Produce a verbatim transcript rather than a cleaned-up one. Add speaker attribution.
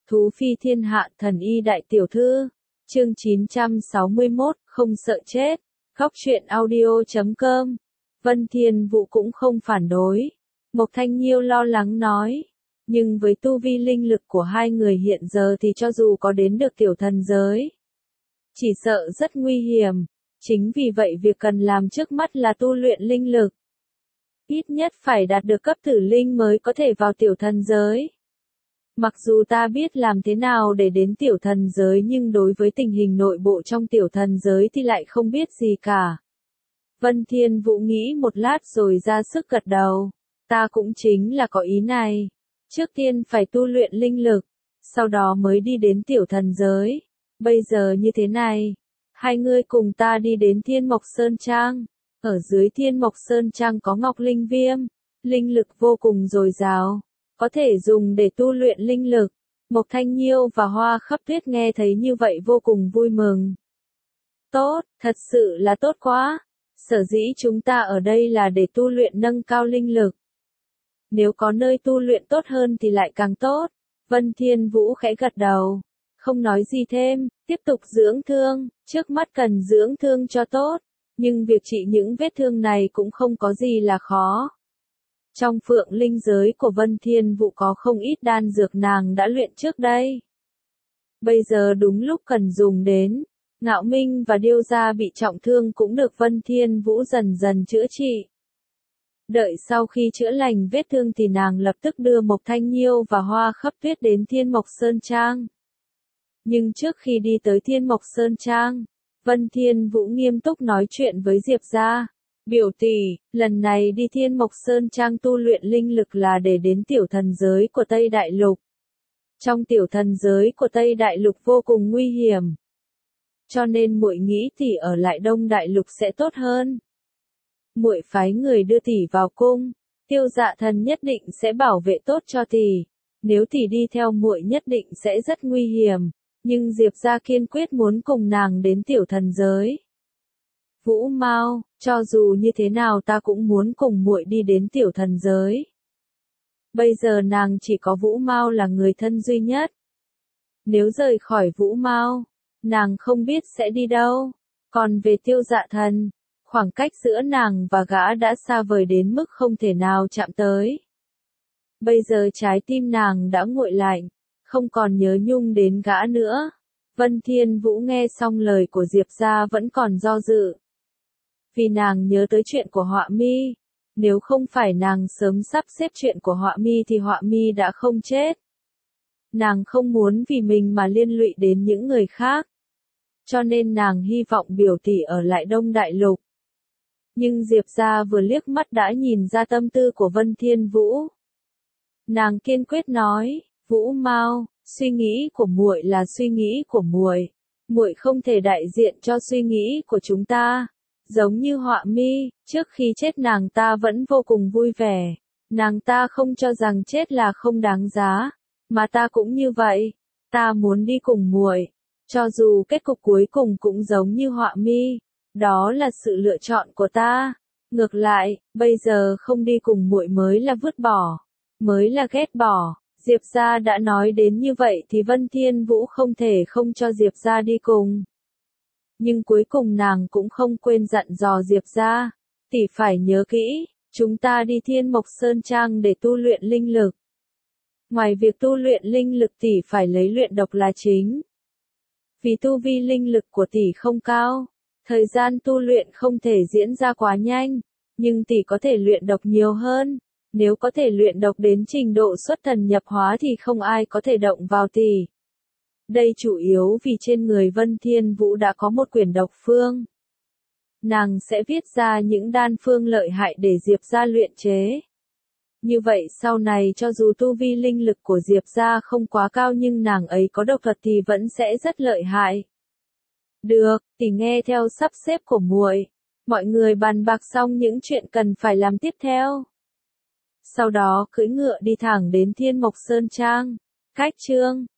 Speaker 1: Thú phi thiên hạ thần y đại tiểu thư. Chương chín trăm sáu mươi mốt, không sợ chết. Góc truyện audio chấm com. Vân Thiên Vũ cũng không phản đối. Mộc Thanh Nhiêu lo lắng nói. Nhưng với tu vi linh lực của hai người hiện giờ thì cho dù có đến được tiểu thần giới, chỉ sợ rất nguy hiểm. Chính vì vậy việc cần làm trước mắt là tu luyện linh lực. Ít nhất phải đạt được cấp tử linh mới có thể vào tiểu thần giới. Mặc dù ta biết làm thế nào để đến tiểu thần giới nhưng đối với tình hình nội bộ trong tiểu thần giới thì lại không biết gì cả. Vân Thiên Vũ nghĩ một lát rồi ra sức gật đầu. Ta cũng chính là có ý này. Trước tiên phải tu luyện linh lực, sau đó mới đi đến tiểu thần giới. Bây giờ như thế này, hai ngươi cùng ta đi đến Thiên Mộc Sơn Trang. Ở dưới Thiên Mộc Sơn Trang có Ngọc Linh Viêm, linh lực vô cùng dồi dào, có thể dùng để tu luyện linh lực. Mộc Thanh Nhiêu và Hoa Khắp Tuyết nghe thấy như vậy vô cùng vui mừng. Tốt, thật sự là tốt quá. Sở dĩ chúng ta ở đây là để tu luyện nâng cao linh lực. Nếu có nơi tu luyện tốt hơn thì lại càng tốt. Vân Thiên Vũ khẽ gật đầu, không nói gì thêm, tiếp tục dưỡng thương, trước mắt cần dưỡng thương cho tốt. Nhưng việc trị những vết thương này cũng không có gì là khó. Trong phượng linh giới của Vân Thiên Vũ có không ít đan dược nàng đã luyện trước đây. Bây giờ đúng lúc cần dùng đến. Ngạo Minh và Điêu Gia bị trọng thương cũng được Vân Thiên Vũ dần dần chữa trị. Đợi sau khi chữa lành vết thương thì nàng lập tức đưa Mộc Thanh Nhiêu và Hoa Khắp Tuyết đến Thiên Mộc Sơn Trang. Nhưng trước khi đi tới Thiên Mộc Sơn Trang, Vân Thiên Vũ nghiêm túc nói chuyện với Diệp Gia. Biểu tỷ, lần này đi Thiên Mộc Sơn Trang tu luyện linh lực là để đến tiểu thần giới của Tây Đại Lục. Trong tiểu thần giới của Tây Đại Lục vô cùng nguy hiểm. Cho nên muội nghĩ tỷ ở lại Đông Đại Lục sẽ tốt hơn. Muội phái người đưa tỷ vào cung, Tiêu Dạ Thần nhất định sẽ bảo vệ tốt cho tỷ. Nếu tỷ đi theo muội nhất định sẽ rất nguy hiểm, nhưng Diệp gia kiên quyết muốn cùng nàng đến tiểu thần giới. Vũ Mao, cho dù như thế nào ta cũng muốn cùng muội đi đến tiểu thần giới. Bây giờ nàng chỉ có Vũ Mao là người thân duy nhất. Nếu rời khỏi Vũ Mao, nàng không biết sẽ đi đâu. Còn về Tiêu Dạ Thần, khoảng cách giữa nàng và gã đã xa vời đến mức không thể nào chạm tới. Bây giờ trái tim nàng đã nguội lạnh, không còn nhớ nhung đến gã nữa. Vân Thiên Vũ nghe xong lời của Diệp gia vẫn còn do dự. Vì nàng nhớ tới chuyện của Họa Mi. Nếu không phải nàng sớm sắp xếp chuyện của Họa Mi thì Họa Mi đã không chết. Nàng không muốn vì mình mà liên lụy đến những người khác. Cho nên nàng hy vọng biểu tỷ ở lại Đông Đại Lục. Nhưng Diệp gia vừa liếc mắt đã nhìn ra tâm tư của Vân Thiên Vũ. Nàng kiên quyết nói, Vũ Mao, suy nghĩ của muội là suy nghĩ của muội, muội không thể đại diện cho suy nghĩ của chúng ta. Giống như Họa Mi, trước khi chết nàng ta vẫn vô cùng vui vẻ, nàng ta không cho rằng chết là không đáng giá, mà ta cũng như vậy, ta muốn đi cùng muội, cho dù kết cục cuối cùng cũng giống như Họa Mi, đó là sự lựa chọn của ta. Ngược lại, bây giờ không đi cùng muội mới là vứt bỏ, mới là ghét bỏ. Diệp gia đã nói đến như vậy thì Vân Thiên Vũ không thể không cho Diệp gia đi cùng. Nhưng cuối cùng nàng cũng không quên dặn dò Diệp gia, tỷ phải nhớ kỹ, chúng ta đi Thiên Mộc Sơn Trang để tu luyện linh lực. Ngoài việc tu luyện linh lực tỷ phải lấy luyện độc là chính. Vì tu vi linh lực của tỷ không cao, thời gian tu luyện không thể diễn ra quá nhanh, nhưng tỷ có thể luyện độc nhiều hơn. Nếu có thể luyện độc đến trình độ xuất thần nhập hóa thì không ai có thể động vào tỷ. Đây chủ yếu vì trên người Vân Thiên Vũ đã có một quyển độc phương. Nàng sẽ viết ra những đan phương lợi hại để Diệp gia luyện chế. Như vậy sau này cho dù tu vi linh lực của Diệp gia không quá cao nhưng nàng ấy có độc thuật thì vẫn sẽ rất lợi hại. Được, tỷ nghe theo sắp xếp của muội. Mọi người bàn bạc xong những chuyện cần phải làm tiếp theo. Sau đó cưỡi ngựa đi thẳng đến Thiên Mộc Sơn Trang. Cách chương